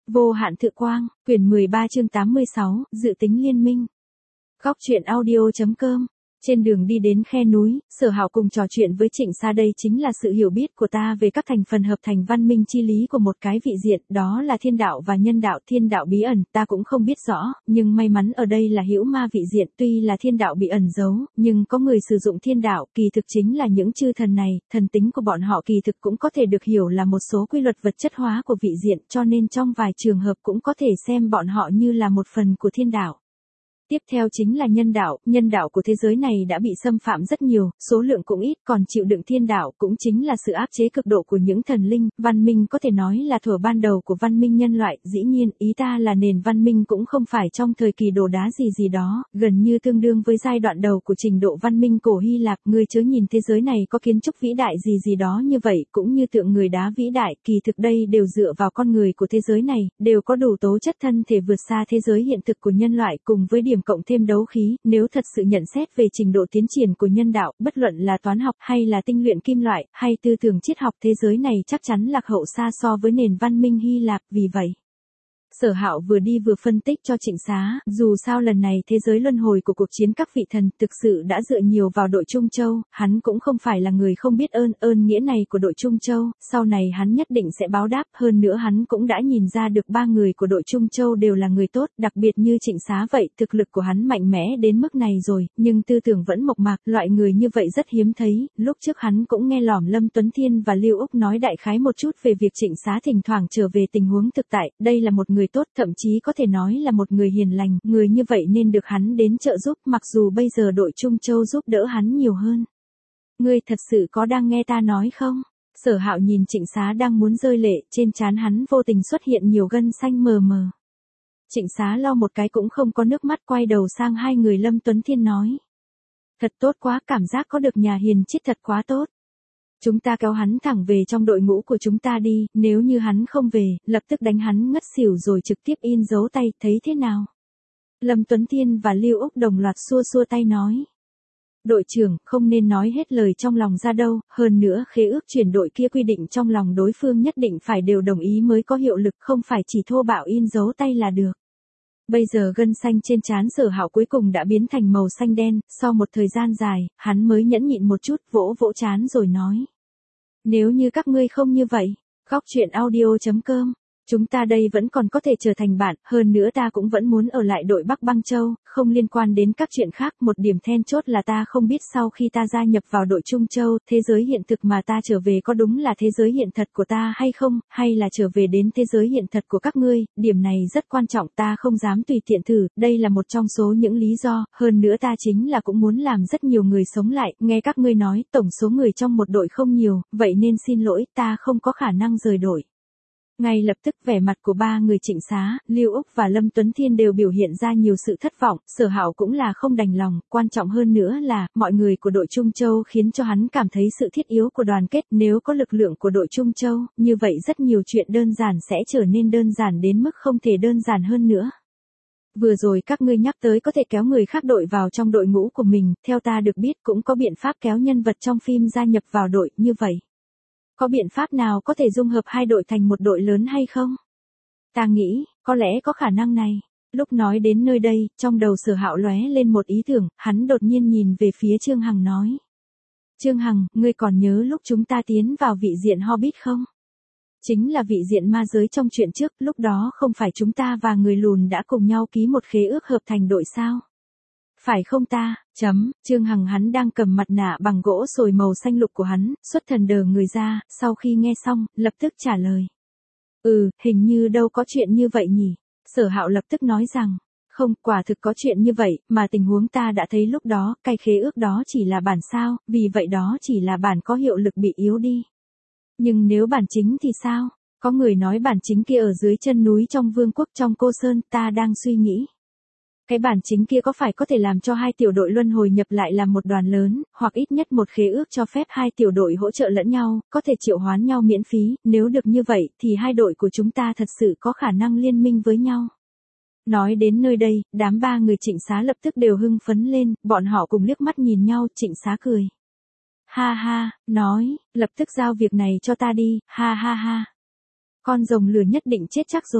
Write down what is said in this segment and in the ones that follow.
Vô hạn thự quang, quyển 13 chương 86, dự tính liên minh. Góc truyện audio.com. Trên đường đi đến khe núi, Sở Hạo cùng trò chuyện với Trịnh Sa, đây chính là sự hiểu biết của ta về các thành phần hợp thành văn minh chi lý của một cái vị diện, đó là thiên đạo và nhân đạo. Thiên đạo bí ẩn, ta cũng không biết rõ, nhưng may mắn ở đây là hữu ma vị diện, tuy là thiên đạo bị ẩn giấu, nhưng có người sử dụng thiên đạo, kỳ thực chính là những chư thần này, thần tính của bọn họ kỳ thực cũng có thể được hiểu là một số quy luật vật chất hóa của vị diện, cho nên trong vài trường hợp cũng có thể xem bọn họ như là một phần của thiên đạo. Tiếp theo chính là nhân đạo của thế giới này đã bị xâm phạm rất nhiều, số lượng cũng ít, còn chịu đựng thiên đạo cũng chính là sự áp chế cực độ của những thần linh, văn minh có thể nói là thuở ban đầu của văn minh nhân loại, dĩ nhiên, ý ta là nền văn minh cũng không phải trong thời kỳ đồ đá gì đó, gần như tương đương với giai đoạn đầu của trình độ văn minh cổ Hy Lạp, người chớ nhìn thế giới này có kiến trúc vĩ đại gì đó như vậy, cũng như tượng người đá vĩ đại, kỳ thực đây đều dựa vào con người của thế giới này, đều có đủ tố chất thân thể vượt xa thế giới hiện thực của nhân loại cùng với điểm cộng thêm đấu khí, nếu thật sự nhận xét về trình độ tiến triển của nhân đạo, bất luận là toán học hay là tinh luyện kim loại, hay tư tưởng triết học, thế giới này chắc chắn lạc hậu xa so với nền văn minh Hy Lạp, vì vậy. Sở Hạo vừa đi vừa phân tích cho Trịnh Xá, dù sao lần này thế giới luân hồi của cuộc chiến các vị thần thực sự đã dựa nhiều vào đội Trung Châu, hắn cũng không phải là người không biết ơn nghĩa này của đội Trung Châu, sau này hắn nhất định sẽ báo đáp, hơn nữa hắn cũng đã nhìn ra được ba người của đội Trung Châu đều là người tốt, đặc biệt như Trịnh Xá vậy, thực lực của hắn mạnh mẽ đến mức này rồi, nhưng tư tưởng vẫn mộc mạc, loại người như vậy rất hiếm thấy, lúc trước hắn cũng nghe lỏm Lâm Tuấn Thiên và Lưu Úc nói đại khái một chút về việc Trịnh Xá thỉnh thoảng trở về tình huống thực tại, đây là một người tốt, thậm chí có thể nói là một người hiền lành, người như vậy nên được hắn đến trợ giúp, mặc dù bây giờ đội Trung Châu giúp đỡ hắn nhiều hơn. Ngươi thật sự có đang nghe ta nói không? Sở Hạo nhìn Trịnh Xá đang muốn rơi lệ, trên trán hắn vô tình xuất hiện nhiều gân xanh mờ mờ. Trịnh Xá lau một cái cũng không có nước mắt, quay đầu sang hai người Lâm Tuấn Thiên nói. Thật tốt quá, cảm giác có được nhà hiền triết thật quá tốt. Chúng ta kéo hắn thẳng về trong đội ngũ của chúng ta đi, nếu như hắn không về, lập tức đánh hắn ngất xỉu rồi trực tiếp in dấu tay, thấy thế nào? Lâm Tuấn Thiên và Lưu Úc đồng loạt xua tay nói. Đội trưởng, không nên nói hết lời trong lòng ra đâu, hơn nữa khế ước chuyển đội kia quy định trong lòng đối phương nhất định phải đều đồng ý mới có hiệu lực, không phải chỉ thô bạo in dấu tay là được. Bây giờ gân xanh trên trán Sở Hạo cuối cùng đã biến thành màu xanh đen, sau một thời gian dài, hắn mới nhẫn nhịn một chút, vỗ trán rồi nói. Nếu như các ngươi không như vậy, góc truyện audio.com, chúng ta đây vẫn còn có thể trở thành bạn, hơn nữa ta cũng vẫn muốn ở lại đội Bắc Băng Châu, không liên quan đến các chuyện khác, một điểm then chốt là ta không biết sau khi ta gia nhập vào đội Trung Châu, thế giới hiện thực mà ta trở về có đúng là thế giới hiện thật của ta hay không, hay là trở về đến thế giới hiện thật của các ngươi, điểm này rất quan trọng, ta không dám tùy tiện thử, đây là một trong số những lý do, hơn nữa ta chính là cũng muốn làm rất nhiều người sống lại, nghe các ngươi nói, tổng số người trong một đội không nhiều, vậy nên xin lỗi, ta không có khả năng rời đội. Ngay lập tức vẻ mặt của ba người Trịnh Xá, Lưu Úc và Lâm Tuấn Thiên đều biểu hiện ra nhiều sự thất vọng, Sở Hạo cũng là không đành lòng, quan trọng hơn nữa là, mọi người của đội Trung Châu khiến cho hắn cảm thấy sự thiết yếu của đoàn kết, nếu có lực lượng của đội Trung Châu, như vậy rất nhiều chuyện đơn giản sẽ trở nên đơn giản đến mức không thể đơn giản hơn nữa. Vừa rồi các ngươi nhắc tới có thể kéo người khác đội vào trong đội ngũ của mình, theo ta được biết cũng có biện pháp kéo nhân vật trong phim gia nhập vào đội, như vậy. Có biện pháp nào có thể dung hợp hai đội thành một đội lớn hay không? Ta nghĩ, có lẽ có khả năng này. Lúc nói đến nơi đây, trong đầu Sở Hạo lóe lên một ý tưởng, hắn đột nhiên nhìn về phía Trương Hằng nói. Trương Hằng, ngươi còn nhớ lúc chúng ta tiến vào vị diện Hobbit không? Chính là vị diện ma giới trong chuyện trước, lúc đó không phải chúng ta và người lùn đã cùng nhau ký một khế ước hợp thành đội sao? Phải không ta? Trương Hằng hắn đang cầm mặt nạ bằng gỗ sồi màu xanh lục của hắn, xuất thần đờ người ra, sau khi nghe xong, lập tức trả lời. Hình như đâu có chuyện như vậy nhỉ? Sở Hạo lập tức nói rằng, không, quả thực có chuyện như vậy, mà tình huống ta đã thấy lúc đó, cái khế ước đó chỉ là bản sao, vì vậy đó chỉ là bản có hiệu lực bị yếu đi. Nhưng nếu bản chính thì sao? Có người nói bản chính kia ở dưới chân núi trong vương quốc trong Cô Sơn, ta đang suy nghĩ. Cái bản chính kia có phải có thể làm cho hai tiểu đội luân hồi nhập lại làm một đoàn lớn, hoặc ít nhất một khế ước cho phép hai tiểu đội hỗ trợ lẫn nhau, có thể triệu hoán nhau miễn phí, nếu được như vậy thì hai đội của chúng ta thật sự có khả năng liên minh với nhau. Nói đến nơi đây, đám ba người Trịnh Xá lập tức đều hưng phấn lên, bọn họ cùng liếc mắt nhìn nhau, Trịnh Xá cười. Ha ha, nói, lập tức giao việc này cho ta đi, ha ha ha. Con rồng lửa nhất định chết chắc rồi.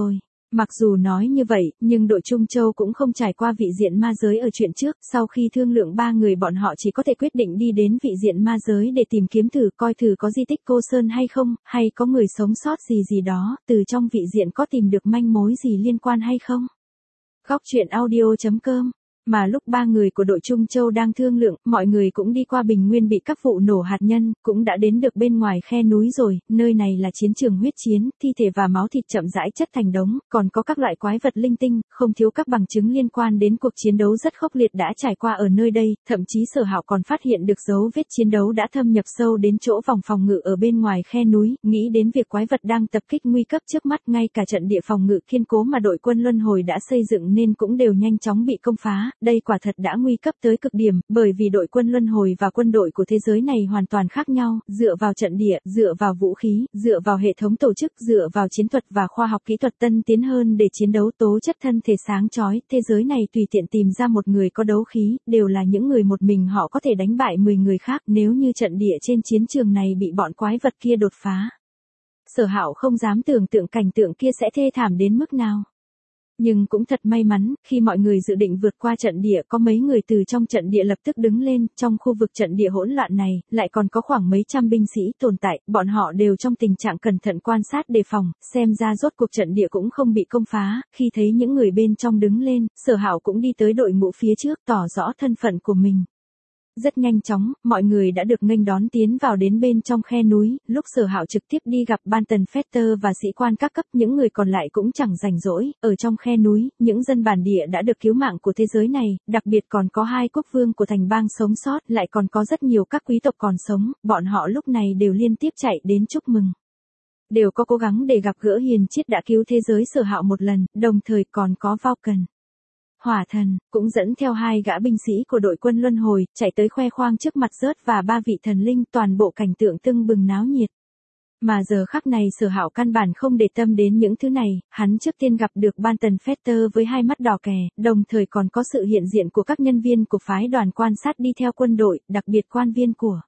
Mặc dù nói như vậy, nhưng đội Trung Châu cũng không trải qua vị diện ma giới ở chuyện trước, sau khi thương lượng ba người bọn họ chỉ có thể quyết định đi đến vị diện ma giới để tìm kiếm thử coi thử có di tích cô Sơn hay không, hay có người sống sót gì gì đó, từ trong vị diện có tìm được manh mối gì liên quan hay không. Góc truyện audio.com. Mà lúc ba người của đội Trung Châu đang thương lượng, mọi người cũng đi qua Bình Nguyên bị các vụ nổ hạt nhân, cũng đã đến được bên ngoài khe núi rồi, nơi này là chiến trường huyết chiến, thi thể và máu thịt chậm rãi chất thành đống, còn có các loại quái vật linh tinh, không thiếu các bằng chứng liên quan đến cuộc chiến đấu rất khốc liệt đã trải qua ở nơi đây, thậm chí Sở Hạo còn phát hiện được dấu vết chiến đấu đã thâm nhập sâu đến chỗ vòng phòng ngự ở bên ngoài khe núi, nghĩ đến việc quái vật đang tập kích nguy cấp trước mắt, ngay cả trận địa phòng ngự kiên cố mà đội quân luân hồi đã xây dựng nên cũng đều nhanh chóng bị công phá. Đây quả thật đã nguy cấp tới cực điểm, bởi vì đội quân luân hồi và quân đội của thế giới này hoàn toàn khác nhau, dựa vào trận địa, dựa vào vũ khí, dựa vào hệ thống tổ chức, dựa vào chiến thuật và khoa học kỹ thuật tân tiến hơn để chiến đấu, tố chất thân thể sáng chói, thế giới này tùy tiện tìm ra một người có đấu khí, đều là những người một mình họ có thể đánh bại 10 người khác, nếu như trận địa trên chiến trường này bị bọn quái vật kia đột phá. Sở Hạo không dám tưởng tượng cảnh tượng kia sẽ thê thảm đến mức nào. Nhưng cũng thật may mắn, khi mọi người dự định vượt qua trận địa có mấy người từ trong trận địa lập tức đứng lên, trong khu vực trận địa hỗn loạn này, lại còn có khoảng mấy trăm binh sĩ tồn tại, bọn họ đều trong tình trạng cẩn thận quan sát đề phòng, xem ra rốt cuộc trận địa cũng không bị công phá, khi thấy những người bên trong đứng lên, Sở Hạo cũng đi tới đội ngũ phía trước tỏ rõ thân phận của mình. Rất nhanh chóng, mọi người đã được nghênh đón tiến vào đến bên trong khe núi, lúc Sở Hạo trực tiếp đi gặp Banton Fetter và sĩ quan các cấp, những người còn lại cũng chẳng rảnh rỗi, ở trong khe núi, những dân bản địa đã được cứu mạng của thế giới này, đặc biệt còn có 2 quốc vương của thành bang sống sót, lại còn có rất nhiều các quý tộc còn sống, bọn họ lúc này đều liên tiếp chạy đến chúc mừng. Đều có cố gắng để gặp gỡ hiền triết đã cứu thế giới Sở Hạo một lần, đồng thời còn có Vulcan. Hỏa thần, cũng dẫn theo 2 gã binh sĩ của đội quân luân hồi, chạy tới khoe khoang trước mặt Rớt và 3 vị thần linh, toàn bộ cảnh tượng tưng bừng náo nhiệt. Mà giờ khắc này Sở Hạo căn bản không để tâm đến những thứ này, hắn trước tiên gặp được Banton Fetter với 2 mắt đỏ kè, đồng thời còn có sự hiện diện của các nhân viên của phái đoàn quan sát đi theo quân đội, đặc biệt quan viên của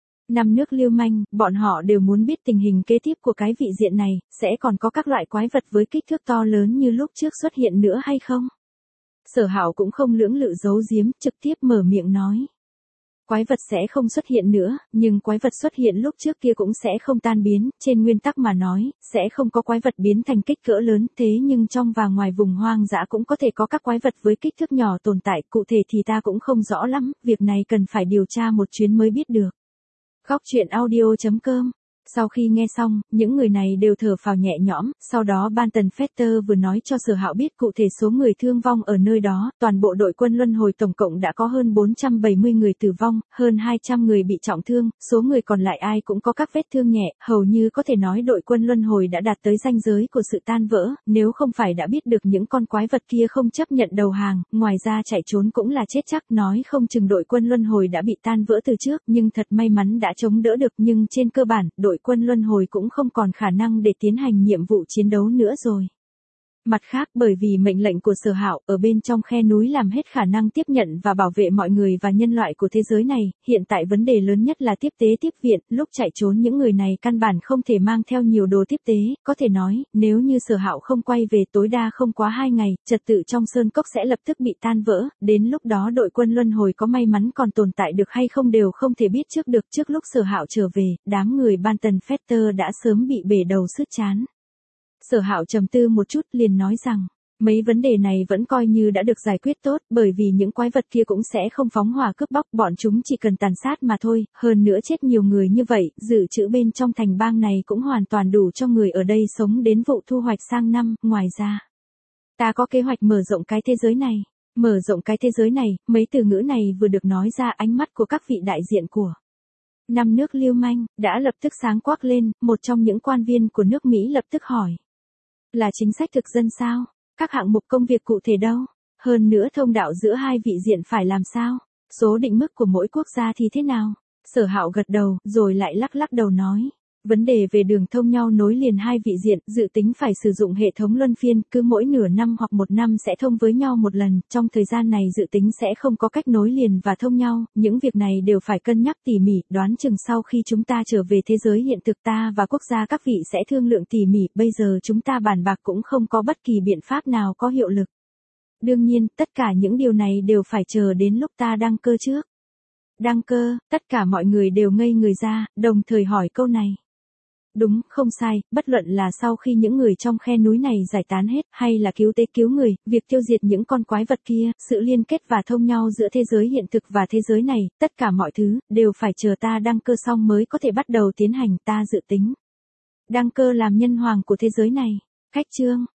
5 nước lưu manh, bọn họ đều muốn biết tình hình kế tiếp của cái vị diện này, sẽ còn có các loại quái vật với kích thước to lớn như lúc trước xuất hiện nữa hay không? Sở Hạo cũng không lưỡng lự giấu giếm, trực tiếp mở miệng nói. Quái vật sẽ không xuất hiện nữa, nhưng quái vật xuất hiện lúc trước kia cũng sẽ không tan biến, trên nguyên tắc mà nói, sẽ không có quái vật biến thành kích cỡ lớn, thế nhưng trong và ngoài vùng hoang dã cũng có thể có các quái vật với kích thước nhỏ tồn tại, cụ thể thì ta cũng không rõ lắm, việc này cần phải điều tra một chuyến mới biết được. Góc truyện audio.com. Sau khi nghe xong, những người này đều thở phào nhẹ nhõm, sau đó Banton Fetter vừa nói cho Sở Hạo biết cụ thể số người thương vong ở nơi đó, toàn bộ đội quân luân hồi tổng cộng đã có hơn 470 người tử vong, hơn 200 người bị trọng thương, số người còn lại ai cũng có các vết thương nhẹ, hầu như có thể nói đội quân luân hồi đã đạt tới ranh giới của sự tan vỡ, nếu không phải đã biết được những con quái vật kia không chấp nhận đầu hàng, ngoài ra chạy trốn cũng là chết chắc, nói không chừng đội quân luân hồi đã bị tan vỡ từ trước, nhưng thật may mắn đã chống đỡ được, nhưng trên cơ bản, đội quân luân hồi cũng không còn khả năng để tiến hành nhiệm vụ chiến đấu nữa rồi. Mặt khác, bởi vì mệnh lệnh của Sở Hạo, ở bên trong khe núi làm hết khả năng tiếp nhận và bảo vệ mọi người và nhân loại của thế giới này, hiện tại vấn đề lớn nhất là tiếp tế tiếp viện, lúc chạy trốn những người này căn bản không thể mang theo nhiều đồ tiếp tế, có thể nói, nếu như Sở Hạo không quay về tối đa không quá 2 ngày, trật tự trong sơn cốc sẽ lập tức bị tan vỡ, đến lúc đó đội quân luân hồi có may mắn còn tồn tại được hay không đều không thể biết trước được. Trước lúc Sở Hạo trở về, đám người Banton Fetter đã sớm bị bể đầu sứt trán. Sở Hạo trầm tư một chút liền nói rằng, mấy vấn đề này vẫn coi như đã được giải quyết tốt, bởi vì những quái vật kia cũng sẽ không phóng hỏa cướp bóc, bọn chúng chỉ cần tàn sát mà thôi, hơn nữa chết nhiều người như vậy, dự trữ bên trong thành bang này cũng hoàn toàn đủ cho người ở đây sống đến vụ thu hoạch sang năm, ngoài ra. Ta có kế hoạch mở rộng cái thế giới này. Mở rộng cái thế giới này, mấy từ ngữ này vừa được nói ra, ánh mắt của các vị đại diện của 5 nước lưu manh, đã lập tức sáng quắc lên, một trong những quan viên của nước Mỹ lập tức hỏi. Là chính sách thực dân sao? Các hạng mục công việc cụ thể đâu? Hơn nữa thông đạo giữa hai vị diện phải làm sao? Số định mức của mỗi quốc gia thì thế nào? Sở Hạo gật đầu, rồi lại lắc lắc đầu nói. Vấn đề về đường thông nhau nối liền hai vị diện, dự tính phải sử dụng hệ thống luân phiên, cứ mỗi nửa năm hoặc một năm sẽ thông với nhau một lần, trong thời gian này dự tính sẽ không có cách nối liền và thông nhau, những việc này đều phải cân nhắc tỉ mỉ, đoán chừng sau khi chúng ta trở về thế giới hiện thực ta và quốc gia các vị sẽ thương lượng tỉ mỉ, bây giờ chúng ta bàn bạc cũng không có bất kỳ biện pháp nào có hiệu lực. Đương nhiên, tất cả những điều này đều phải chờ đến lúc ta đăng cơ trước. Đăng cơ, tất cả mọi người đều ngây người ra, đồng thời hỏi câu này. Đúng, không sai, bất luận là sau khi những người trong khe núi này giải tán hết, hay là cứu tế cứu người, việc tiêu diệt những con quái vật kia, sự liên kết và thông nhau giữa thế giới hiện thực và thế giới này, tất cả mọi thứ, đều phải chờ ta đăng cơ xong mới có thể bắt đầu tiến hành, ta dự tính. Đăng cơ làm nhân hoàng của thế giới này. Khách chương.